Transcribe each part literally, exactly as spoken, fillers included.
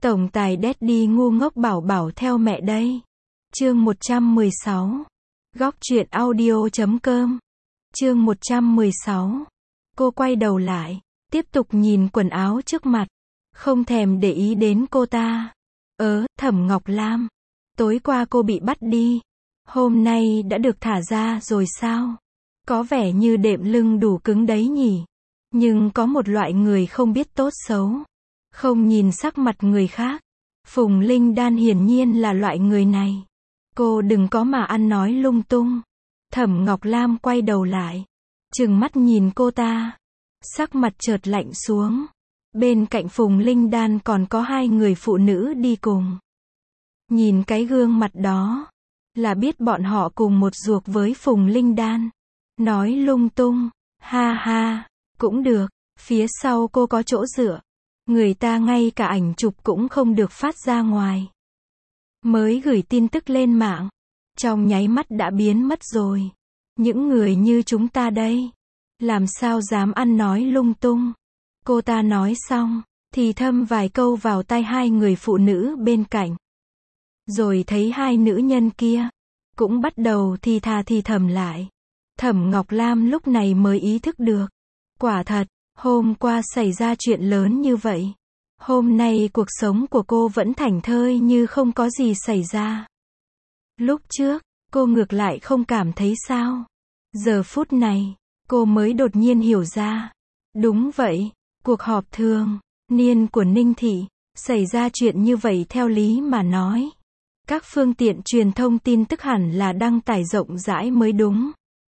Tổng tài Daddy ngu ngốc bảo bảo theo mẹ đây. Chương một trăm mười sáu. Góc truyện audio chấm com. Chương một trăm mười sáu. Cô quay đầu lại, tiếp tục nhìn quần áo trước mặt, không thèm để ý đến cô ta. Ớ, Thẩm Ngọc Lam, tối qua cô bị bắt đi, hôm nay đã được thả ra rồi sao? Có vẻ như đệm lưng đủ cứng đấy nhỉ. Nhưng có một loại người không biết tốt xấu, không nhìn sắc mặt người khác. Phùng Linh Đan hiển nhiên là loại người này. Cô đừng có mà ăn nói lung tung. Thẩm Ngọc Lam quay đầu lại, trừng mắt nhìn cô ta, sắc mặt chợt lạnh xuống. Bên cạnh Phùng Linh Đan còn có hai người phụ nữ đi cùng. Nhìn cái gương mặt đó, là biết bọn họ cùng một ruột với Phùng Linh Đan. Nói lung tung, ha ha, cũng được, phía sau cô có chỗ dựa. Người ta ngay cả ảnh chụp cũng không được phát ra ngoài. Mới gửi tin tức lên mạng, trong nháy mắt đã biến mất rồi. Những người như chúng ta đây, làm sao dám ăn nói lung tung. Cô ta nói xong, thì thâm vài câu vào tai hai người phụ nữ bên cạnh. Rồi thấy hai nữ nhân kia, cũng bắt đầu thì thà thì thầm lại. Thẩm Ngọc Lam lúc này mới ý thức được. Quả thật, hôm qua xảy ra chuyện lớn như vậy. Hôm nay cuộc sống của cô vẫn thảnh thơi như không có gì xảy ra. Lúc trước, cô ngược lại không cảm thấy sao. Giờ phút này, cô mới đột nhiên hiểu ra. Đúng vậy, cuộc họp thường niên của Ninh Thị, xảy ra chuyện như vậy theo lý mà nói. Các phương tiện truyền thông tin tức hẳn là đăng tải rộng rãi mới đúng.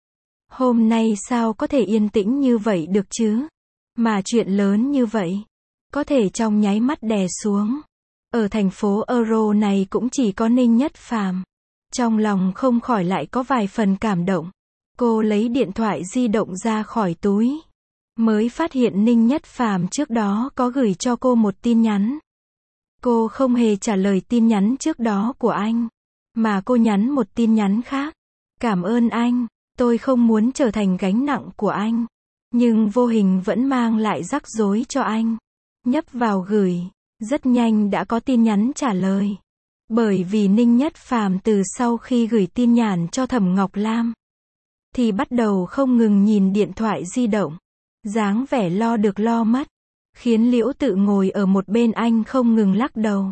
Hôm nay sao có thể yên tĩnh như vậy được chứ? Mà chuyện lớn như vậy, có thể trong nháy mắt đè xuống. Ở thành phố Euro này cũng chỉ có Ninh Nhất Phàm. Trong lòng không khỏi lại có vài phần cảm động. Cô lấy điện thoại di động ra khỏi túi, mới phát hiện Ninh Nhất Phàm trước đó có gửi cho cô một tin nhắn. Cô không hề trả lời tin nhắn trước đó của anh, mà cô nhắn một tin nhắn khác. Cảm ơn anh, tôi không muốn trở thành gánh nặng của anh, nhưng vô hình vẫn mang lại rắc rối cho anh. Nhấp vào gửi, rất nhanh đã có tin nhắn trả lời. Bởi vì Ninh Nhất Phàm từ sau khi gửi tin nhắn cho Thẩm Ngọc Lam, thì bắt đầu không ngừng nhìn điện thoại di động, dáng vẻ lo được lo mất, khiến Liễu Tự ngồi ở một bên anh không ngừng lắc đầu.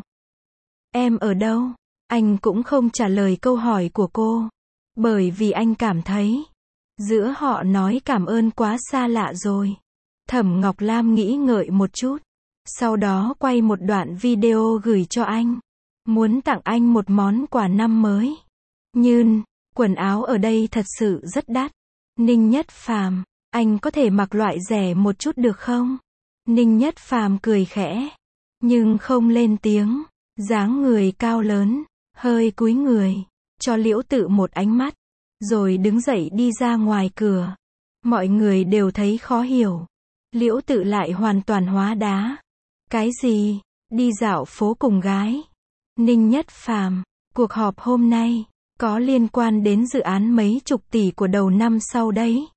Em ở đâu? Anh cũng không trả lời câu hỏi của cô, bởi vì anh cảm thấy giữa họ nói cảm ơn quá xa lạ rồi. Thẩm Ngọc Lam nghĩ ngợi một chút, sau đó quay một đoạn video gửi cho anh, muốn tặng anh một món quà năm mới. Nhưng, quần áo ở đây thật sự rất đắt. Ninh Nhất Phàm, anh có thể mặc loại rẻ một chút được không? Ninh Nhất Phàm cười khẽ, nhưng không lên tiếng, dáng người cao lớn, hơi cúi người, cho Liễu Tự một ánh mắt, rồi đứng dậy đi ra ngoài cửa. Mọi người đều thấy khó hiểu. Liễu Tự lại hoàn toàn hóa đá. Cái gì? Đi dạo phố cùng gái? Ninh Nhất Phàm, cuộc họp hôm nay có liên quan đến dự án mấy chục tỷ của đầu năm sau đấy.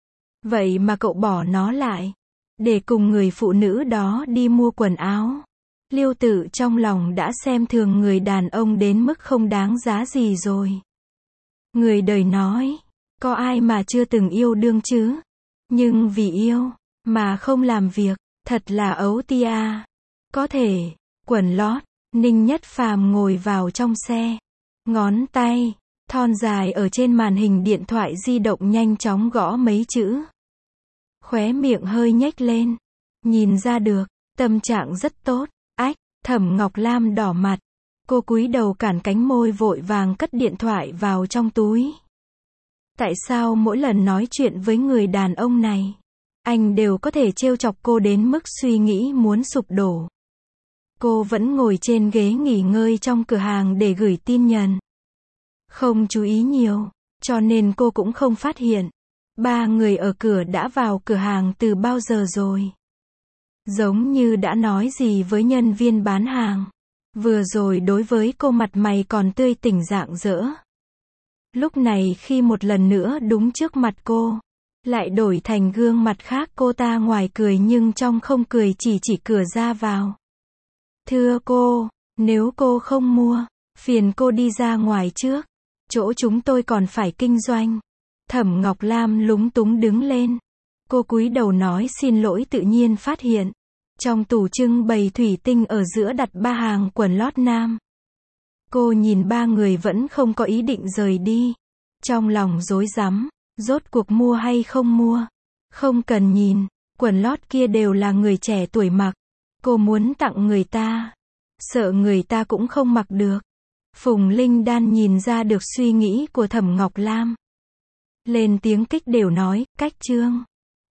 Vậy mà cậu bỏ nó lại để cùng người phụ nữ đó đi mua quần áo. Liễu Tự trong lòng đã xem thường người đàn ông đến mức không đáng giá gì rồi. Người đời nói, có ai mà chưa từng yêu đương chứ? Nhưng vì yêu mà không làm việc, thật là ấu tia. Có thể, quần lót. Ninh Nhất Phàm ngồi vào trong xe, ngón tay thon dài ở trên màn hình điện thoại di động nhanh chóng gõ mấy chữ. Khóe miệng hơi nhếch lên, nhìn ra được, tâm trạng rất tốt. Ách, Thẩm Ngọc Lam đỏ mặt, cô cúi đầu cản cánh môi vội vàng cất điện thoại vào trong túi. Tại sao mỗi lần nói chuyện với người đàn ông này, anh đều có thể trêu chọc cô đến mức suy nghĩ muốn sụp đổ? Cô vẫn ngồi trên ghế nghỉ ngơi trong cửa hàng để gửi tin nhắn. Không chú ý nhiều, cho nên cô cũng không phát hiện. Ba người ở cửa đã vào cửa hàng từ bao giờ rồi. Giống như đã nói gì với nhân viên bán hàng. Vừa rồi đối với cô mặt mày còn tươi tỉnh rạng rỡ. Lúc này khi một lần nữa đúng trước mặt cô, lại đổi thành gương mặt khác, cô ta ngoài cười nhưng trong không cười, chỉ chỉ cửa ra vào. Thưa cô, nếu cô không mua, phiền cô đi ra ngoài trước. Chỗ chúng tôi còn phải kinh doanh. Thẩm Ngọc Lam lúng túng đứng lên. Cô cúi đầu nói xin lỗi tự nhiên phát hiện. Trong tủ trưng bày thủy tinh ở giữa đặt ba hàng quần lót nam. Cô nhìn ba người vẫn không có ý định rời đi. Trong lòng rối rắm, rốt cuộc mua hay không mua. Không cần nhìn, quần lót kia đều là người trẻ tuổi mặc. Cô muốn tặng người ta. Sợ người ta cũng không mặc được. Phùng Linh Đan nhìn ra được suy nghĩ của Thẩm Ngọc Lam. Lên tiếng kích đều nói, cách Trương.